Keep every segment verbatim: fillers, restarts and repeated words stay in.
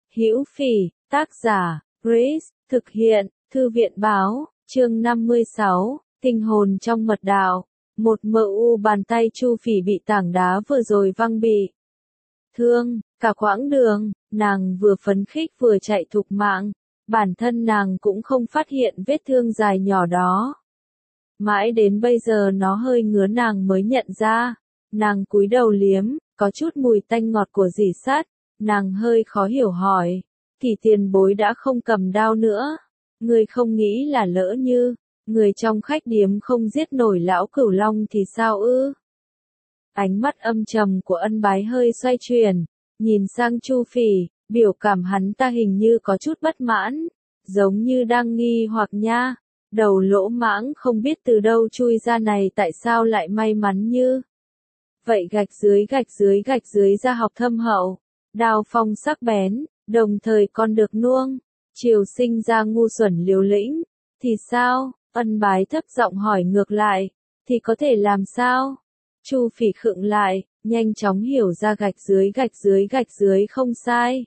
Hữu Phỉ, tác giả, Grace, thực hiện, Thư viện báo, chương năm mươi sáu, tinh hồn trong mật đạo. Một mờ u bàn tay Chu Phỉ bị tảng đá vừa rồi văng bị thương, cả quãng đường, nàng vừa phấn khích vừa chạy thục mạng, bản thân nàng cũng không phát hiện vết thương dài nhỏ đó. Mãi đến bây giờ nó hơi ngứa nàng mới nhận ra, nàng cúi đầu liếm, có chút mùi tanh ngọt của rỉ sắt, nàng hơi khó hiểu hỏi, Kỳ tiền bối đã không cầm đao nữa, ngươi không nghĩ là lỡ như, người trong khách điếm không giết nổi lão cửu long thì sao ư? Ánh mắt âm trầm của Ân Bái hơi xoay chuyển, nhìn sang Chu Phỉ, biểu cảm hắn ta hình như có chút bất mãn, giống như đang nghi hoặc nha, đầu lỗ mãng không biết từ đâu chui ra này tại sao lại may mắn như vậy. Gạch dưới gạch dưới gạch dưới ra học thâm hậu, đao phong sắc bén, đồng thời còn được nuông, chiều sinh ra ngu xuẩn liều lĩnh, thì sao? Ân Bái thấp giọng hỏi ngược lại, thì có thể làm sao? Chu Phỉ khựng lại, nhanh chóng hiểu ra gạch dưới gạch dưới gạch dưới không sai.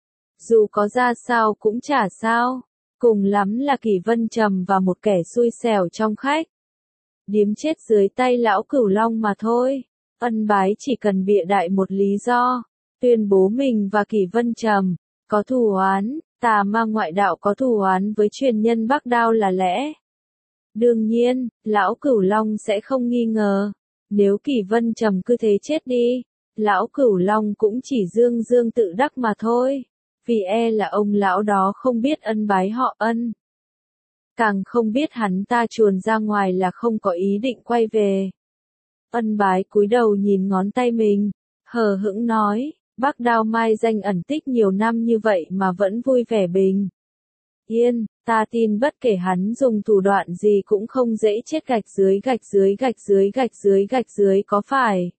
Dù có ra sao cũng chả sao, cùng lắm là Kỳ Vân Trầm và một kẻ xui xẻo trong khách điếm chết dưới tay lão cửu long mà thôi. Ân Bái chỉ cần bịa đại một lý do, tuyên bố mình và Kỳ Vân Trầm có thù oán, tà ma ngoại đạo có thù oán với truyền nhân Bắc Đao là lẽ. Đương nhiên, lão cửu long sẽ không nghi ngờ, nếu Kỳ Vân Trầm cứ thế chết đi, lão cửu long cũng chỉ dương dương tự đắc mà thôi, vì e là ông lão đó không biết Ân Bái họ Ân. Càng không biết hắn ta chuồn ra ngoài là không có ý định quay về. Ân Bái cúi đầu nhìn ngón tay mình, hờ hững nói, Bắc Đao mai danh ẩn tích nhiều năm như vậy mà vẫn vui vẻ bình yên, ta tin bất kể hắn dùng thủ đoạn gì cũng không dễ chết gạch dưới gạch dưới gạch dưới gạch dưới gạch dưới có phải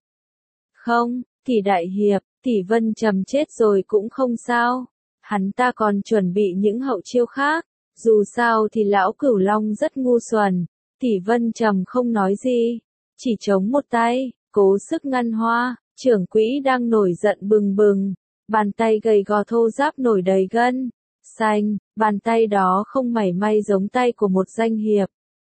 không? Tỷ đại hiệp, Tỷ Vân Trầm chết rồi cũng không sao, hắn ta còn chuẩn bị những hậu chiêu khác, dù sao thì lão cửu long rất ngu xuẩn. Tỷ Vân Trầm không nói gì, chỉ chống một tay, cố sức ngăn hoa. Trưởng quỹ đang nổi giận bừng bừng, bàn tay gầy gò thô ráp nổi đầy gân xanh, bàn tay đó không mảy may giống tay của một danh hiệp.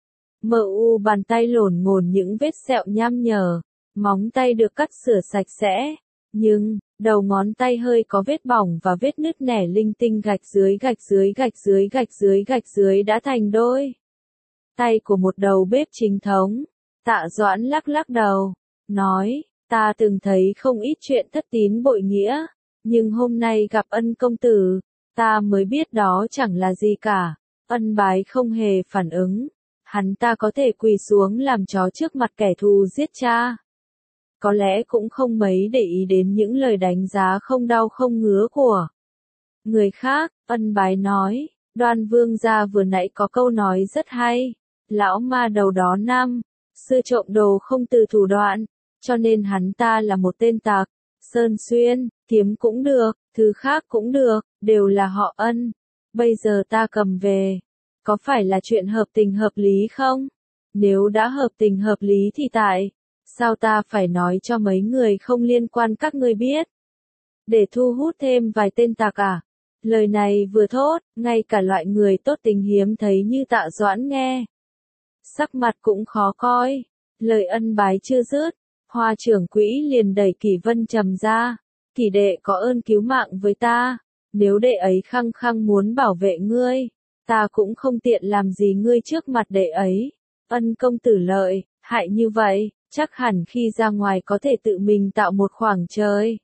Mờ u bàn tay lổn ngổn những vết sẹo nham nhở, móng tay được cắt sửa sạch sẽ, nhưng đầu ngón tay hơi có vết bỏng và vết nứt nẻ linh tinh. Gạch dưới gạch dưới gạch dưới gạch dưới gạch dưới đã thành đôi tay của một đầu bếp chính thống. Tạ Doãn lắc lắc đầu, nói, ta từng thấy không ít chuyện thất tín bội nghĩa, nhưng hôm nay gặp Ân công tử, ta mới biết đó chẳng là gì cả. Ân Bái không hề phản ứng, hắn ta có thể quỳ xuống làm chó trước mặt kẻ thù giết cha. Có lẽ cũng không mấy để ý đến những lời đánh giá không đau không ngứa của người khác. Ân Bái nói, Đoan vương gia vừa nãy có câu nói rất hay, lão ma đầu đó năm xưa trộm đồ không từ thủ đoạn, cho nên hắn ta là một tên tặc. Sơn xuyên, kiếm cũng được, thứ khác cũng được, đều là họ Ân. Bây giờ ta cầm về, có phải là chuyện hợp tình hợp lý không? Nếu đã hợp tình hợp lý thì tại sao ta phải nói cho mấy người không liên quan các ngươi biết? Để thu hút thêm vài tên tặc à? Lời này vừa thốt, ngay cả loại người tốt tình hiếm thấy như Tạ Doãn nghe, sắc mặt cũng khó coi. Lời Ân Bái chưa dứt, Hoa trưởng quỹ liền đẩy Kỳ Vân Trầm ra, Kỳ đệ có ơn cứu mạng với ta, nếu đệ ấy khăng khăng muốn bảo vệ ngươi, ta cũng không tiện làm gì ngươi trước mặt đệ ấy. Ân công tử lợi hại như vậy, chắc hẳn khi ra ngoài có thể tự mình tạo một khoảng trời,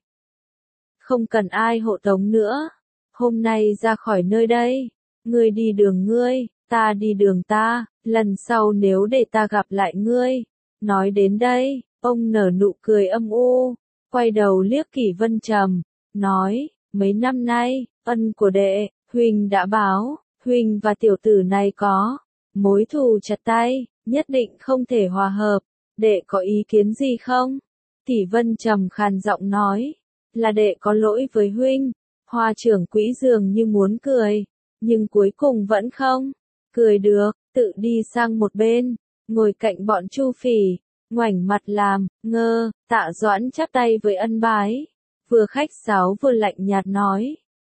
không cần ai hộ tống nữa. Hôm nay ra khỏi nơi đây, ngươi đi đường ngươi, ta đi đường ta, lần sau nếu để ta gặp lại ngươi. Nói đến đây, ông nở nụ cười âm u, quay đầu liếc Kỳ Vân Trầm, nói, mấy năm nay, ân của đệ, huynh đã báo, huynh và tiểu tử này có mối thù chặt tay, nhất định không thể hòa hợp, đệ có ý kiến gì không? Kỳ Vân Trầm khàn giọng nói, là đệ có lỗi với huynh. Hoa trưởng quỹ dường như muốn cười, nhưng cuối cùng vẫn không cười được, tự đi sang một bên, ngồi cạnh bọn Chu Phỉ, ngoảnh mặt làm ngơ. Tạ Doãn chắp tay với Ân Bái, vừa khách sáo vừa lạnh nhạt nói,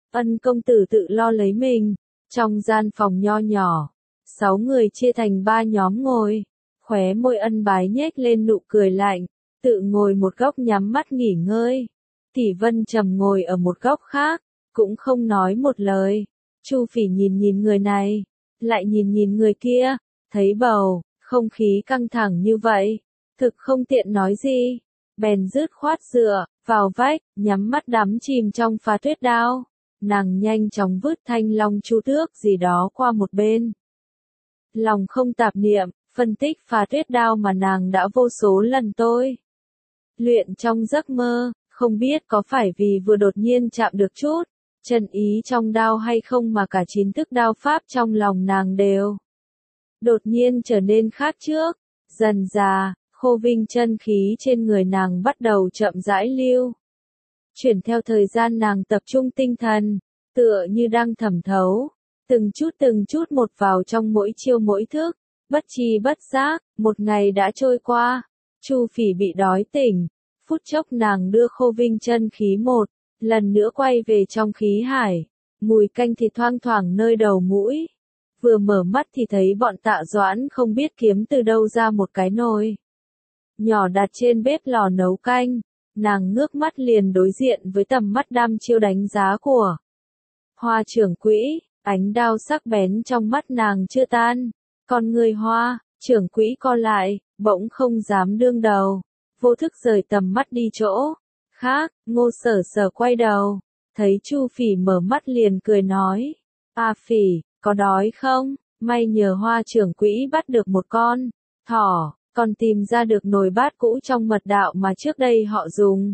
Ân công tử tự lo lấy mình. Trong gian phòng nho nhỏ, sáu người chia thành ba nhóm ngồi. Khóe môi Ân Bái nhếch lên nụ cười lạnh, tự ngồi một góc nhắm mắt nghỉ ngơi. Tỷ Vân Trầm ngồi ở một góc khác, cũng không nói một lời. Chu Phỉ nhìn nhìn người này, lại nhìn nhìn người kia, thấy bầu không khí căng thẳng như vậy, thực không tiện nói gì, bèn dứt khoát dựa vào vách, nhắm mắt đắm chìm trong phá tuyết đao. Nàng nhanh chóng vứt thanh long chu tước gì đó qua một bên. Lòng không tạp niệm, phân tích phá tuyết đao mà nàng đã vô số lần tôi luyện trong giấc mơ, không biết có phải vì vừa đột nhiên chạm được chút chân ý trong đao hay không mà cả chín thức đao pháp trong lòng nàng đều đột nhiên trở nên khác trước. Dần dà, khô vinh chân khí trên người nàng bắt đầu chậm rãi lưu chuyển theo thời gian nàng tập trung tinh thần, tựa như đang thẩm thấu, từng chút từng chút một vào trong mỗi chiêu mỗi thức, bất tri bất giác, một ngày đã trôi qua. Chu Phỉ bị đói tỉnh, phút chốc nàng đưa khô vinh chân khí một lần nữa quay về trong khí hải, mùi canh thịt thoang thoảng nơi đầu mũi. Vừa mở mắt thì thấy bọn Tạ Doãn không biết kiếm từ đâu ra một cái nồi nhỏ đặt trên bếp lò nấu canh. Nàng ngước mắt liền đối diện với tầm mắt đăm chiêu đánh giá của Hoa trưởng quỹ, ánh đao sắc bén trong mắt nàng chưa tan. Con người Hoa trưởng quỹ co lại, bỗng không dám đương đầu, vô thức rời tầm mắt đi chỗ khác. Ngô Sở Sở quay đầu, thấy Chu Phỉ mở mắt liền cười nói, A Phỉ, có đói không? May nhờ Hoa trưởng quỹ bắt được một con thỏ, còn tìm ra được nồi bát cũ trong mật đạo mà trước đây họ dùng.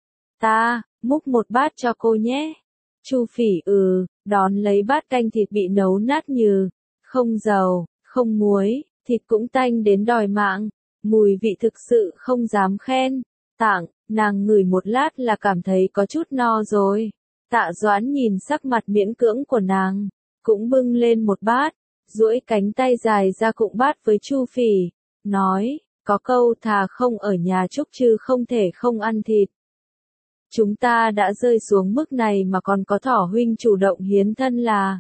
Ta, múc một bát cho cô nhé. Chu Phỉ ừ, đón lấy bát canh thịt bị nấu nát nhừ, không dầu, không muối, thịt cũng tanh đến đòi mạng, mùi vị thực sự không dám khen. Tặng, nàng ngửi một lát là cảm thấy có chút no rồi. Tạ Doãn nhìn sắc mặt miễn cưỡng của nàng, cũng bưng lên một bát, duỗi cánh tay dài ra cụng bát với Chu Phỉ, nói, có câu thà không ở nhà chúc chứ không thể không ăn thịt. Chúng ta đã rơi xuống mức này mà còn có thỏ huynh chủ động hiến thân là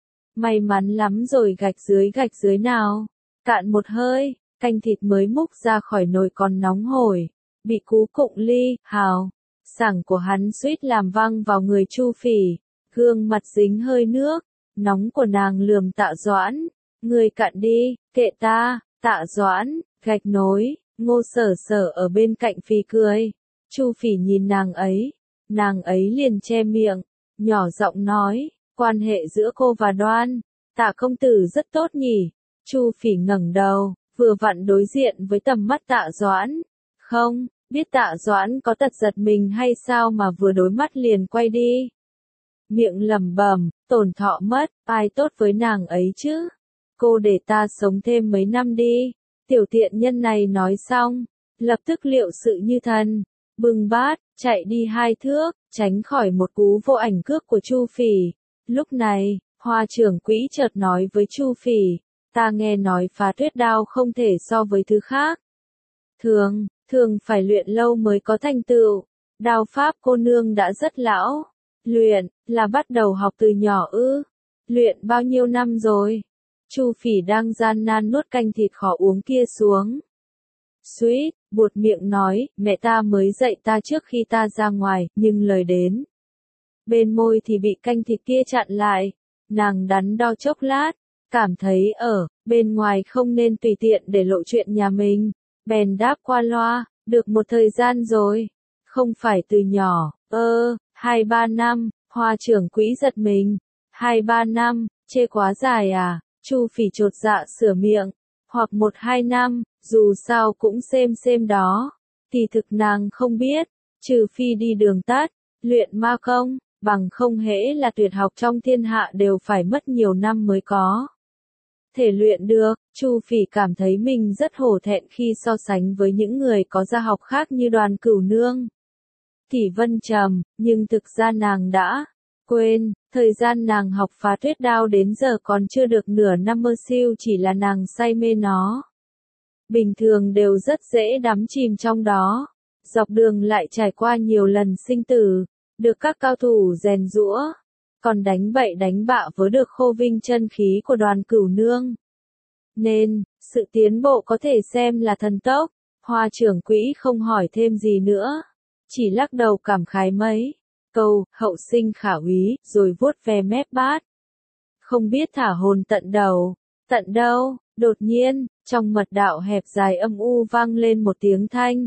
may mắn lắm rồi. Gạch dưới gạch dưới nào. Cạn một hơi, canh thịt mới múc ra khỏi nồi còn nóng hổi, bị cú cụng ly, hào, sảng của hắn suýt làm văng vào người Chu Phỉ, gương mặt dính hơi nước, nóng của nàng lườm Tạ Doãn, người cạn đi, kệ ta. Tạ Doãn, gạch nối, Ngô Sở Sở ở bên cạnh phì cười. Chu Phỉ nhìn nàng ấy, nàng ấy liền che miệng, nhỏ giọng nói, quan hệ giữa cô và Đoan, Tạ công tử rất tốt nhỉ. Chu Phỉ ngẩng đầu, vừa vặn đối diện với tầm mắt Tạ Doãn. Không, biết Tạ Doãn có tật giật mình hay sao mà vừa đối mắt liền quay đi. Miệng lẩm bẩm, tổn thọ mất, ai tốt với nàng ấy chứ? Cô để ta sống thêm mấy năm đi. Tiểu tiện nhân này nói xong, lập tức liệu sự như thần, bưng bát, chạy đi hai thước, tránh khỏi một cú vô ảnh cước của Chu Phỉ. Lúc này, Hoa trưởng quỹ chợt nói với Chu Phỉ, ta nghe nói phá tuyết đao không thể so với thứ khác. Thường, thường phải luyện lâu mới có thành tựu. Đao pháp cô nương đã rất lão. Luyện, là bắt đầu học từ nhỏ ư? Luyện bao nhiêu năm rồi? Chu Phỉ đang gian nan nuốt canh thịt khó uống kia xuống. Suýt, buột miệng nói, mẹ ta mới dạy ta trước khi ta ra ngoài, nhưng lời đến bên môi thì bị canh thịt kia chặn lại. Nàng đắn đo chốc lát, cảm thấy ở bên ngoài không nên tùy tiện để lộ chuyện nhà mình, bèn đáp qua loa, được một thời gian rồi. Không phải từ nhỏ, ơ, hai ba năm. Hoa trưởng quỹ giật mình. Hai ba năm, chê quá dài à? Chu Phỉ chột dạ sửa miệng, hoặc một hai năm, dù sao cũng xem xem đó. Thì thực nàng không biết, trừ phi đi đường tắt, luyện ma công, bằng không hễ là tuyệt học trong thiên hạ đều phải mất nhiều năm mới có thể luyện được. Chu Phỉ cảm thấy mình rất hổ thẹn khi so sánh với những người có gia học khác như Đoàn Cửu Nương, Tỷ Vân Trầm, nhưng thực ra nàng đã quên, thời gian nàng học phá tuyết đao đến giờ còn chưa được nửa năm mơ siêu, chỉ là nàng say mê nó. Bình thường đều rất dễ đắm chìm trong đó. Dọc đường lại trải qua nhiều lần sinh tử, được các cao thủ rèn giũa. còn đánh bậy đánh bạ với được khô vinh chân khí của Đoàn Cửu Nương. Nên, sự tiến bộ có thể xem là thần tốc. Hoa trưởng quỹ không hỏi thêm gì nữa, chỉ lắc đầu cảm khái mấy câu, hậu sinh khả úy, rồi vuốt ve mép bát. Không biết thả hồn tận đầu, tận đâu, đột nhiên, trong mật đạo hẹp dài âm u vang lên một tiếng thanh.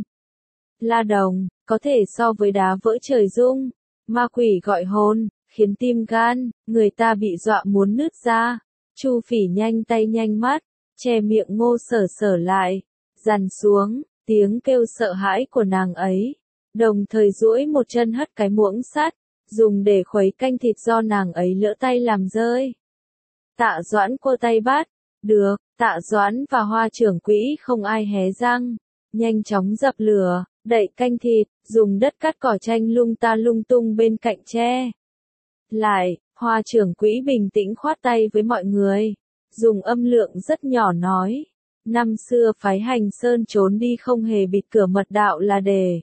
La đồng, có thể so với đá vỡ trời rung, ma quỷ gọi hồn, khiến tim gan, người ta bị dọa muốn nứt ra. Chu Phỉ nhanh tay nhanh mắt, che miệng Ngô Sở Sở lại, dằn xuống, tiếng kêu sợ hãi của nàng ấy, đồng thời duỗi một chân hất cái muỗng sắt, dùng để khuấy canh thịt do nàng ấy lỡ tay làm rơi. Tạ Doãn quơ tay bắt, được, Tạ Doãn và Hoa trưởng quỹ không ai hé răng, nhanh chóng dập lửa, đậy canh thịt, dùng đất cắt cỏ chanh lung ta lung tung bên cạnh tre. Lại, Hoa trưởng quỹ bình tĩnh khoát tay với mọi người, dùng âm lượng rất nhỏ nói. Năm xưa phái Hành Sơn trốn đi không hề bịt cửa mật đạo là để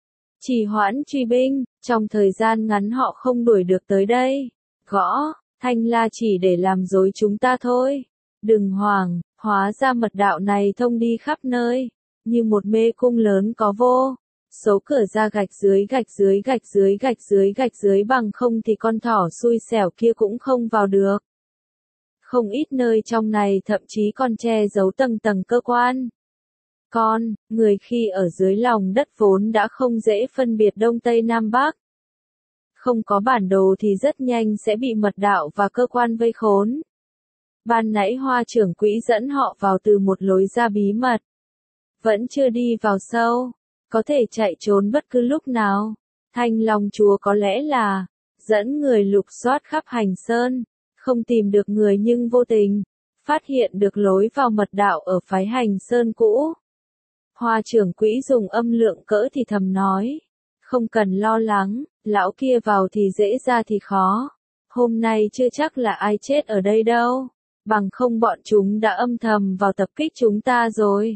trì hoãn truy binh, trong thời gian ngắn họ không đuổi được tới đây. Gõ, thanh la chỉ để làm dối chúng ta thôi. Đừng hoảng, hóa ra mật đạo này thông đi khắp nơi, như một mê cung lớn có vô số cửa ra gạch dưới gạch dưới gạch dưới gạch dưới gạch dưới, bằng không thì con thỏ xui xẻo kia cũng không vào được. Không ít nơi trong này thậm chí còn che giấu tầng tầng cơ quan. Con, người khi ở dưới lòng đất vốn đã không dễ phân biệt Đông Tây Nam Bắc. Không có bản đồ thì rất nhanh sẽ bị mật đạo và cơ quan vây khốn. Ban nãy Hoa trưởng quỹ dẫn họ vào từ một lối ra bí mật. Vẫn chưa đi vào sâu, có thể chạy trốn bất cứ lúc nào. Thanh Long Chúa có lẽ là dẫn người lục soát khắp Hành Sơn, không tìm được người nhưng vô tình phát hiện được lối vào mật đạo ở phái Hành Sơn cũ. Hoa trưởng quỹ dùng âm lượng cỡ thì thầm nói, không cần lo lắng, lão kia vào thì dễ ra thì khó. Hôm nay chưa chắc là ai chết ở đây đâu, bằng không bọn chúng đã âm thầm vào tập kích chúng ta rồi.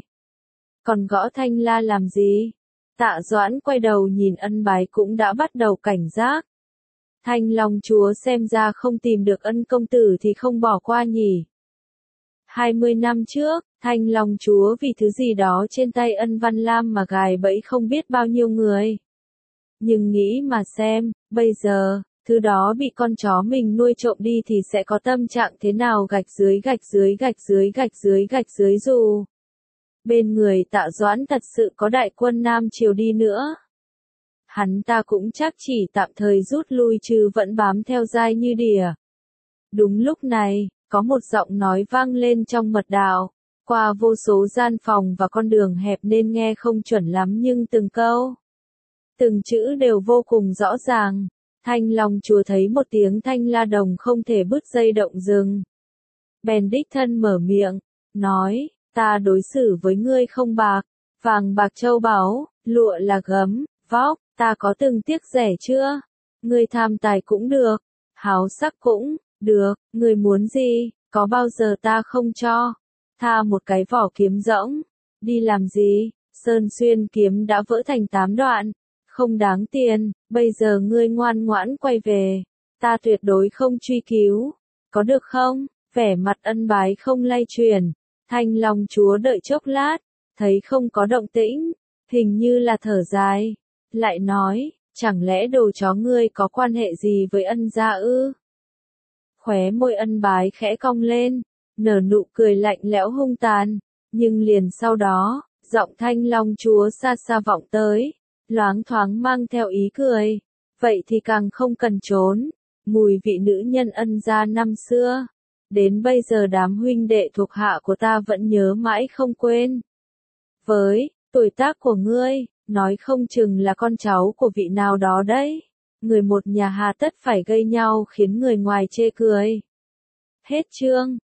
Còn gõ thanh la làm gì? Tạ Doãn quay đầu nhìn Ân Bái cũng đã bắt đầu cảnh giác. Thanh Long Chúa xem ra không tìm được Ân công tử thì không bỏ qua nhỉ. Hai mươi năm trước, Thanh Long Chúa vì thứ gì đó trên tay Ân Văn Lam mà gài bẫy không biết bao nhiêu người. Nhưng nghĩ mà xem, bây giờ, thứ đó bị con chó mình nuôi trộm đi thì sẽ có tâm trạng thế nào, gạch dưới gạch dưới gạch dưới gạch dưới gạch dưới dù. Bên người Tạ Doãn thật sự có đại quân Nam Triều đi nữa. Hắn ta cũng chắc chỉ tạm thời rút lui chứ vẫn bám theo dai như đỉa. Đúng lúc này, có một giọng nói vang lên trong mật đạo, qua vô số gian phòng và con đường hẹp nên nghe không chuẩn lắm nhưng từng câu, từng chữ đều vô cùng rõ ràng. Thanh Long Chúa thấy một tiếng thanh la đồng không thể bứt dây động rừng. Bèn đích thân mở miệng, nói, ta đối xử với ngươi không bạc, vàng bạc châu báu, lụa là gấm, vóc, ta có từng tiếc rẻ chưa? Ngươi tham tài cũng được, háo sắc cũng được, ngươi muốn gì, có bao giờ ta không cho. Tha một cái vỏ kiếm rỗng, đi làm gì? Sơn xuyên kiếm đã vỡ thành tám đoạn, không đáng tiền, bây giờ ngươi ngoan ngoãn quay về, ta tuyệt đối không truy cứu, có được không? Vẻ mặt Ân Bái không lay chuyển. Thanh Long Chúa đợi chốc lát, thấy không có động tĩnh, hình như là thở dài, lại nói, chẳng lẽ đồ chó ngươi có quan hệ gì với Ân gia ư? Khóe môi Ân Bái khẽ cong lên, nở nụ cười lạnh lẽo hung tàn, nhưng liền sau đó, giọng Thanh Long Chúa xa xa vọng tới, loáng thoáng mang theo ý cười, vậy thì càng không cần trốn, mùi vị nữ nhân Ân gia năm xưa. Đến bây giờ đám huynh đệ thuộc hạ của ta vẫn nhớ mãi không quên. Với tuổi tác của ngươi, nói không chừng là con cháu của vị nào đó đấy. Người một nhà hà tất phải gây nhau khiến người ngoài chê cười. Hết chương.